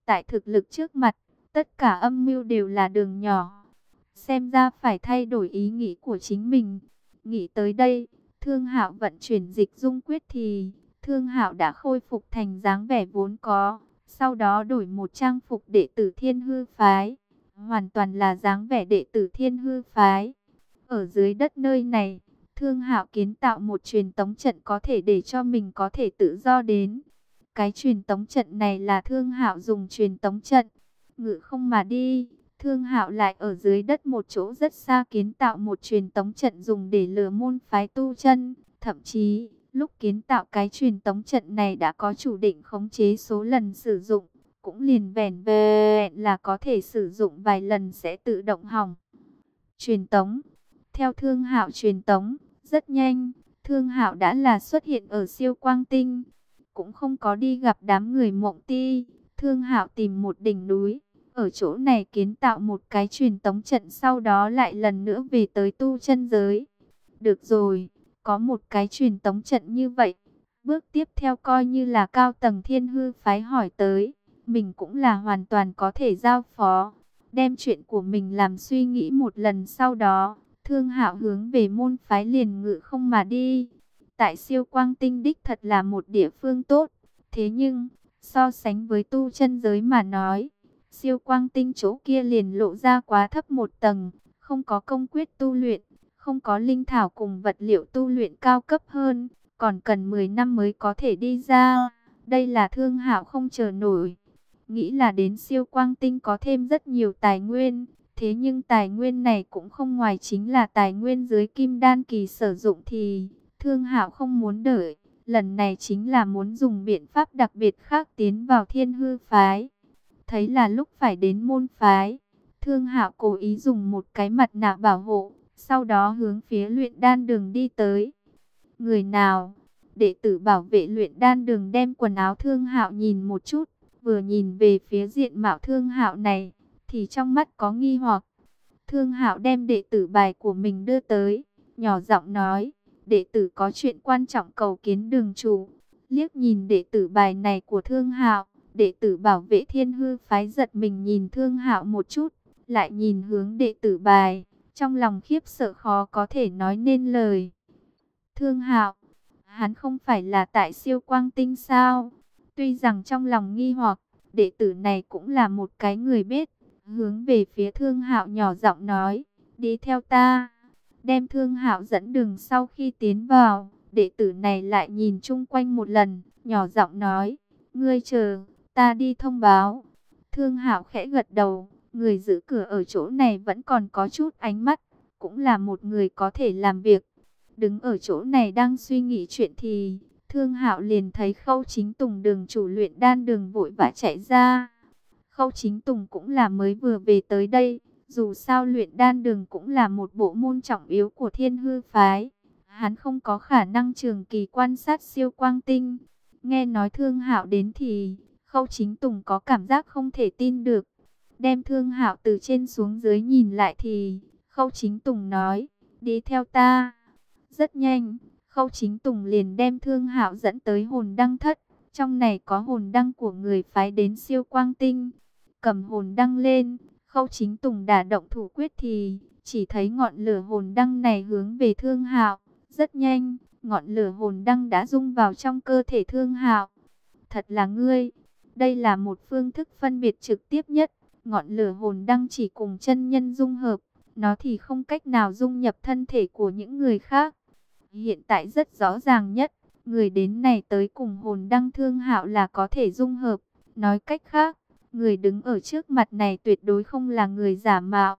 Speaker 1: Tại thực lực trước mặt, tất cả âm mưu đều là đường nhỏ. Xem ra phải thay đổi ý nghĩ của chính mình. Nghĩ tới đây, Thương Hạo vận chuyển dịch dung quyết thì Thương Hạo đã khôi phục thành dáng vẻ vốn có. Sau đó đổi một trang phục đệ tử Thiên Hư phái, hoàn toàn là dáng vẻ đệ tử Thiên Hư phái. Ở dưới đất nơi này, Thương Hạo kiến tạo một truyền tống trận có thể để cho mình có thể tự do đến. Cái truyền tống trận này là Thương Hạo dùng truyền tống trận ngự không mà đi. Thương Hạo lại ở dưới đất một chỗ rất xa kiến tạo một truyền tống trận dùng để lừa môn phái tu chân. Thậm chí, lúc kiến tạo cái truyền tống trận này đã có chủ định khống chế số lần sử dụng. Cũng liền vẻn vẹn là có thể sử dụng vài lần sẽ tự động hỏng. Truyền tống. Theo Thương Hạo truyền tống, rất nhanh, Thương Hạo đã là xuất hiện ở siêu quang tinh. Cũng không có đi gặp đám người Mộng Ti. Thương Hạo tìm một đỉnh núi, ở chỗ này kiến tạo một cái truyền tống trận, sau đó lại lần nữa về tới tu chân giới. Được rồi, có một cái truyền tống trận như vậy, bước tiếp theo coi như là cao tầng Thiên Hư phái hỏi tới, mình cũng là hoàn toàn có thể giao phó. Đem chuyện của mình làm suy nghĩ một lần, sau đó Thương Hạo hướng về môn phái liền ngự không mà đi. Tại siêu quang tinh đích thật là một địa phương tốt, thế nhưng so sánh với tu chân giới mà nói, siêu quang tinh chỗ kia liền lộ ra quá thấp một tầng, không có công quyết tu luyện, không có linh thảo cùng vật liệu tu luyện cao cấp hơn, còn cần 10 năm mới có thể đi ra. Đây là Thương Hạo không chờ nổi. Nghĩ là đến siêu quang tinh có thêm rất nhiều tài nguyên, thế nhưng tài nguyên này cũng không ngoài chính là tài nguyên dưới kim đan kỳ sử dụng thì Thương Hạo không muốn đợi. Lần này chính là muốn dùng biện pháp đặc biệt khác tiến vào Thiên Hư phái. Thấy là lúc phải đến môn phái, Thương Hạo cố ý dùng một cái mặt nạ bảo hộ, sau đó hướng phía luyện đan đường đi tới. Người nào? Đệ tử bảo vệ luyện đan đường đem quần áo Thương Hạo nhìn một chút, vừa nhìn về phía diện mạo Thương Hạo này, thì trong mắt có nghi hoặc. Thương Hạo đem đệ tử bài của mình đưa tới, nhỏ giọng nói, đệ tử có chuyện quan trọng cầu kiến đường chủ. Liếc nhìn đệ tử bài này của Thương Hạo, đệ tử bảo vệ Thiên Hư phái giật mình nhìn Thương Hạo một chút, lại nhìn hướng đệ tử bài, trong lòng khiếp sợ khó có thể nói nên lời. Thương Hạo, hắn không phải là tại siêu quang tinh sao? Tuy rằng trong lòng nghi hoặc, đệ tử này cũng là một cái người biết, hướng về phía Thương Hạo nhỏ giọng nói, đi theo ta. Đem Thương Hạo dẫn đường. Sau khi tiến vào, đệ tử này lại nhìn chung quanh một lần, nhỏ giọng nói, ngươi chờ, ta đi thông báo. Thương Hạo khẽ gật đầu, người giữ cửa ở chỗ này vẫn còn có chút ánh mắt, cũng là một người có thể làm việc. Đứng ở chỗ này đang suy nghĩ chuyện thì Thương Hạo liền thấy Khâu Chính Tùng đường chủ luyện đan đường vội vã chạy ra. Khâu Chính Tùng cũng là mới vừa về tới đây, dù sao luyện đan đường cũng là một bộ môn trọng yếu của Thiên Hư phái. Hắn không có khả năng trường kỳ quan sát siêu quang tinh. Nghe nói Thương Hạo đến thì Khâu Chính Tùng có cảm giác không thể tin được. Đem Thương Hạo từ trên xuống dưới nhìn lại thì Khâu Chính Tùng nói, đi theo ta. Rất nhanh, Khâu Chính Tùng liền đem Thương Hạo dẫn tới hồn đăng thất. Trong này có hồn đăng của người phái đến siêu quang tinh. Cầm hồn đăng lên, Khâu Chính Tùng đả động thủ quyết thì chỉ thấy ngọn lửa hồn đăng này hướng về Thương Hạo. Rất nhanh, ngọn lửa hồn đăng đã dung vào trong cơ thể Thương Hạo. Thật là ngươi. Đây là một phương thức phân biệt trực tiếp nhất. Ngọn lửa hồn đăng chỉ cùng chân nhân dung hợp, nó thì không cách nào dung nhập thân thể của những người khác. Hiện tại rất rõ ràng nhất, người đến này tới cùng hồn đăng Thương Hạo là có thể dung hợp. Nói cách khác, người đứng ở trước mặt này tuyệt đối không là người giả mạo.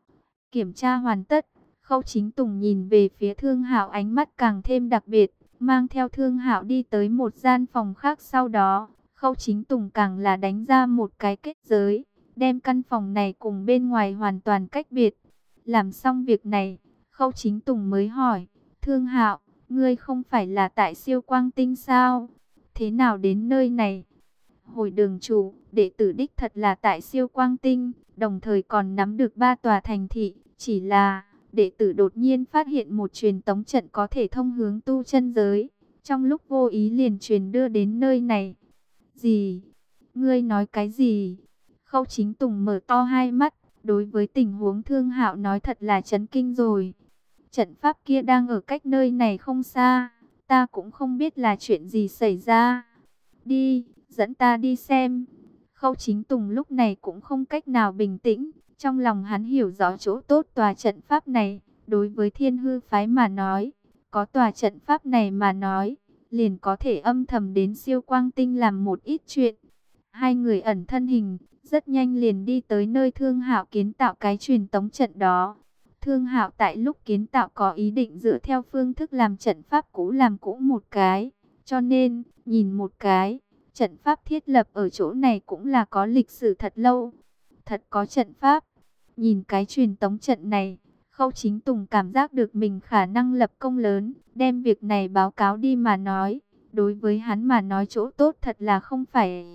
Speaker 1: Kiểm tra hoàn tất, Khâu Chính Tùng nhìn về phía Thương Hạo, ánh mắt càng thêm đặc biệt, mang theo Thương Hạo đi tới một gian phòng khác. Sau đó, Khâu Chính Tùng càng là đánh ra một cái kết giới, đem căn phòng này cùng bên ngoài hoàn toàn cách biệt. Làm xong việc này, Khâu Chính Tùng mới hỏi, Thương Hạo, ngươi không phải là tại siêu quang tinh sao? Thế nào đến nơi này? Hồi đường chủ, đệ tử đích thật là tại siêu quang tinh, đồng thời còn nắm được 3 tòa thành thị. Chỉ là, đệ tử đột nhiên phát hiện một truyền tống trận có thể thông hướng tu chân giới. Trong lúc vô ý liền truyền đưa đến nơi này. Gì? Ngươi nói cái gì? Khâu Chính Tùng mở to hai mắt, đối với tình huống Thương Hạo nói thật là chấn kinh rồi. Trận pháp kia đang ở cách nơi này không xa, ta cũng không biết là chuyện gì xảy ra. Đi, dẫn ta đi xem. Khâu Chính Tùng lúc này cũng không cách nào bình tĩnh, trong lòng hắn hiểu rõ chỗ tốt tòa trận pháp này, đối với Thiên Hư phái mà nói, có tòa trận pháp này mà nói, liền có thể âm thầm đến Siêu Quang Tinh làm một ít chuyện. Hai người ẩn thân hình, rất nhanh liền đi tới nơi Thương Hạo kiến tạo cái truyền tống trận đó. Thương Hạo tại lúc kiến tạo có ý định dựa theo phương thức làm trận pháp cũ làm cũ một cái, cho nên, nhìn một cái, trận pháp thiết lập ở chỗ này cũng là có lịch sử thật lâu. Thật có trận pháp. Nhìn cái truyền tống trận này, Khâu Chính Tùng cảm giác được mình khả năng lập công lớn, đem việc này báo cáo đi mà nói. Đối với hắn mà nói chỗ tốt thật là không phải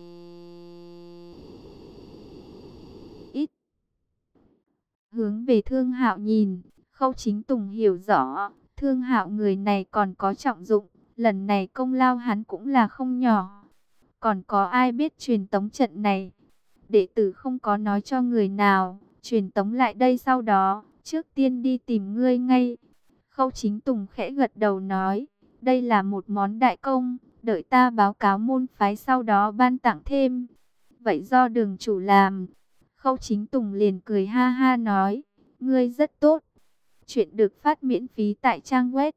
Speaker 1: ít. Hướng về Thương Hạo nhìn, Khâu Chính Tùng hiểu rõ, Thương Hạo người này còn có trọng dụng, lần này công lao hắn cũng là không nhỏ. Còn có ai biết truyền tống trận này? Đệ tử không có nói cho người nào, truyền tống lại đây sau đó, trước tiên đi tìm ngươi ngay. Khâu Chính Tùng khẽ gật đầu nói, đây là một món đại công, đợi ta báo cáo môn phái sau đó ban tặng thêm. Vậy do đường chủ làm. Khâu Chính Tùng liền cười ha ha nói, ngươi rất tốt. Chuyện được phát miễn phí tại trang web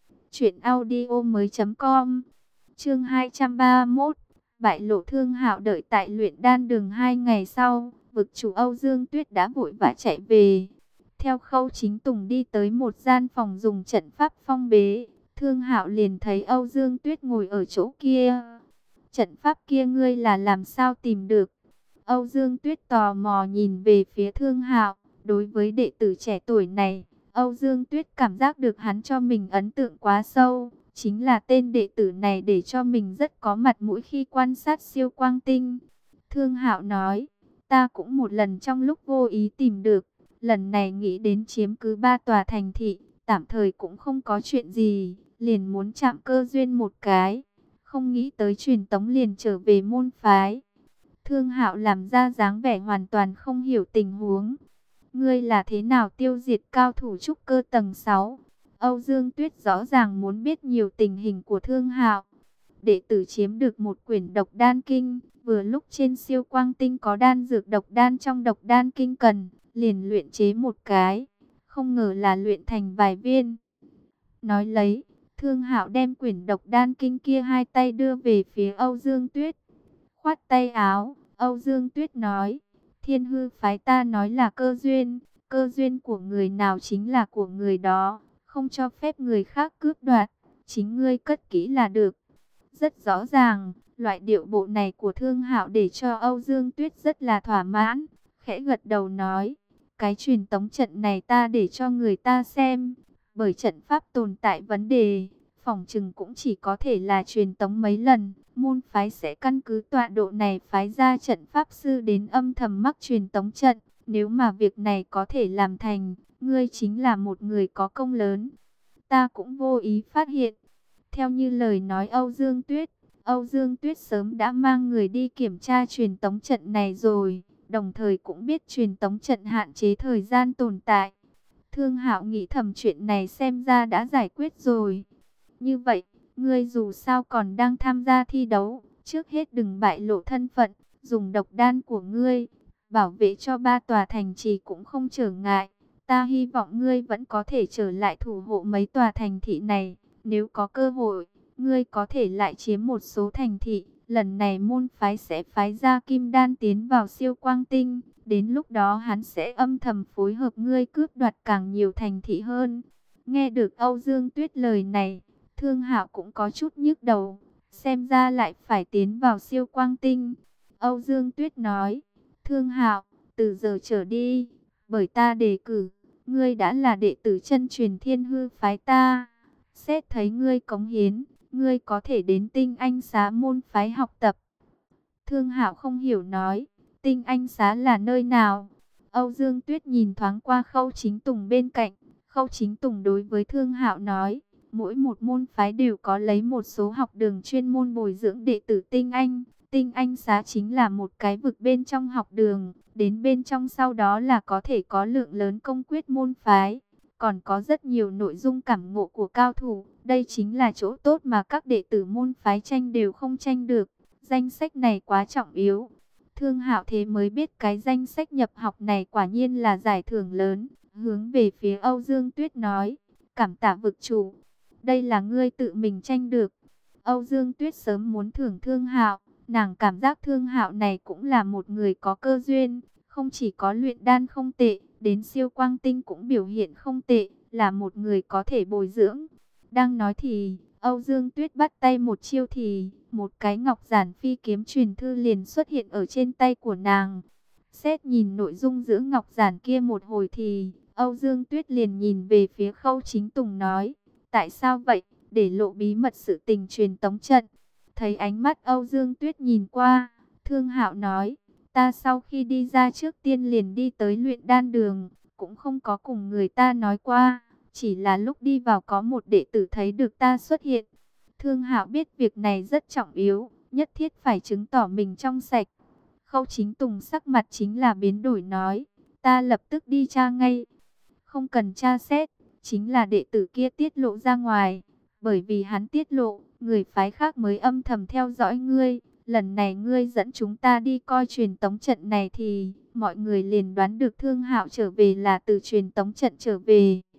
Speaker 1: truyệnaudiomoi.com. Chương 231. Bại lộ. Thương Hạo đợi tại luyện đan đường 2 ngày sau, vực chủ Âu Dương Tuyết đã vội vã chạy về. Theo Khâu Chính Tùng đi tới một gian phòng dùng trận pháp phong bế, Thương Hạo liền thấy Âu Dương Tuyết ngồi ở chỗ kia. Trận pháp kia ngươi là làm sao tìm được? Âu Dương Tuyết tò mò nhìn về phía Thương Hạo. Đối với đệ tử trẻ tuổi này, Âu Dương Tuyết cảm giác được hắn cho mình ấn tượng quá sâu. Chính là tên đệ tử này để cho mình rất có mặt mũi khi quan sát Siêu Quang Tinh. Thương Hạo nói, ta cũng một lần trong lúc vô ý tìm được. Lần này nghĩ đến chiếm cứ 3 tòa thành thị, tạm thời cũng không có chuyện gì, liền muốn chạm cơ duyên một cái. Không nghĩ tới truyền tống liền trở về môn phái. Thương Hạo làm ra dáng vẻ hoàn toàn không hiểu tình huống. Ngươi là thế nào tiêu diệt cao thủ trúc cơ tầng 6? Âu Dương Tuyết rõ ràng muốn biết nhiều tình hình của Thương Hạo. Đệ tử chiếm được một quyển độc đan kinh, vừa lúc trên Siêu Quang Tinh có đan dược độc đan trong độc đan kinh cần, liền luyện chế một cái, không ngờ là luyện thành vài viên. Nói lấy, Thương Hạo đem quyển độc đan kinh kia hai tay đưa về phía Âu Dương Tuyết. Khoát tay áo, Âu Dương Tuyết nói, Thiên Hư phái ta nói là cơ duyên của người nào chính là của người đó, không cho phép người khác cướp đoạt, chính ngươi cất kỹ là được. Rất rõ ràng, loại điệu bộ này của Thương Hạo để cho Âu Dương Tuyết rất là thỏa mãn, khẽ gật đầu nói, cái truyền tống trận này ta để cho người ta xem, bởi trận pháp tồn tại vấn đề, phỏng chừng cũng chỉ có thể là truyền tống mấy lần, môn phái sẽ căn cứ tọa độ này phái ra trận pháp sư đến âm thầm mắc truyền tống trận, nếu mà việc này có thể làm thành, ngươi chính là một người có công lớn. Ta cũng vô ý phát hiện. Theo như lời nói Âu Dương Tuyết sớm đã mang người đi kiểm tra truyền tống trận này rồi, đồng thời cũng biết truyền tống trận hạn chế thời gian tồn tại. Thương Hạo nghĩ thầm chuyện này xem ra đã giải quyết rồi. Như vậy, ngươi dù sao còn đang tham gia thi đấu, trước hết đừng bại lộ thân phận, dùng độc đan của ngươi, bảo vệ cho 3 tòa thành trì cũng không trở ngại. Ta hy vọng ngươi vẫn có thể trở lại thủ hộ mấy tòa thành thị này, nếu có cơ hội, ngươi có thể lại chiếm một số thành thị. Lần này môn phái sẽ phái ra Kim Đan tiến vào Siêu Quang Tinh, đến lúc đó hắn sẽ âm thầm phối hợp ngươi cướp đoạt càng nhiều thành thị hơn. Nghe được Âu Dương Tuyết lời này, Thương Hạo cũng có chút nhức đầu, xem ra lại phải tiến vào Siêu Quang Tinh. Âu Dương Tuyết nói, Thương Hạo, từ giờ trở đi, bởi ta đề cử, ngươi đã là đệ tử chân truyền Thiên Hư phái ta. Xét thấy ngươi cống hiến, ngươi có thể đến Tinh Anh Xá môn phái học tập. Thương Hạo không hiểu nói, Tinh Anh Xá là nơi nào? Âu Dương Tuyết nhìn thoáng qua Khâu Chính Tùng bên cạnh. Khâu Chính Tùng đối với Thương Hạo nói, mỗi một môn phái đều có lấy một số học đường chuyên môn bồi dưỡng đệ tử tinh anh. tinh anh xá chính là một cái vực bên trong học đường, đến bên trong sau đó là có thể có lượng lớn công quyết môn phái, còn có rất nhiều nội dung cảm ngộ của cao thủ. Đây chính là chỗ tốt mà các đệ tử môn phái tranh đều không tranh được. Danh sách này quá trọng yếu. Thương Hạo thế mới biết cái danh sách nhập học này quả nhiên là giải thưởng lớn. Hướng về phía Âu Dương Tuyết nói, cảm tạ vực chủ, đây là ngươi tự mình tranh được. Âu Dương Tuyết sớm muốn thưởng Thương Hạo, nàng cảm giác Thương Hạo này cũng là một người có cơ duyên, không chỉ có luyện đan không tệ, đến siêu quang tinh cũng biểu hiện không tệ, là một người có thể bồi dưỡng. Đang nói thì, Âu Dương Tuyết bắt tay một chiêu thì, một cái ngọc giản phi kiếm truyền thư liền xuất hiện ở trên tay của nàng. Xét nhìn nội dung giữa ngọc giản kia một hồi thì, Âu Dương Tuyết liền nhìn về phía Khâu Chính Tùng nói, tại sao vậy, để lộ bí mật sự tình truyền tống trận. Thấy ánh mắt Âu Dương Tuyết nhìn qua, Thương Hạo nói, ta sau khi đi ra trước tiên liền đi tới luyện đan đường, cũng không có cùng người ta nói qua, chỉ là lúc đi vào có một đệ tử thấy được ta xuất hiện. Thương Hạo biết việc này rất trọng yếu, nhất thiết phải chứng tỏ mình trong sạch. Khâu Chính Tùng sắc mặt chính là biến đổi nói, ta lập tức đi tra ngay. Không cần tra xét, chính là đệ tử kia tiết lộ ra ngoài. Bởi vì hắn tiết lộ, người phái khác mới âm thầm theo dõi ngươi. Lần này ngươi dẫn chúng ta đi coi truyền tống trận này thì mọi người liền đoán được Thương Hạo trở về là từ truyền tống trận trở về.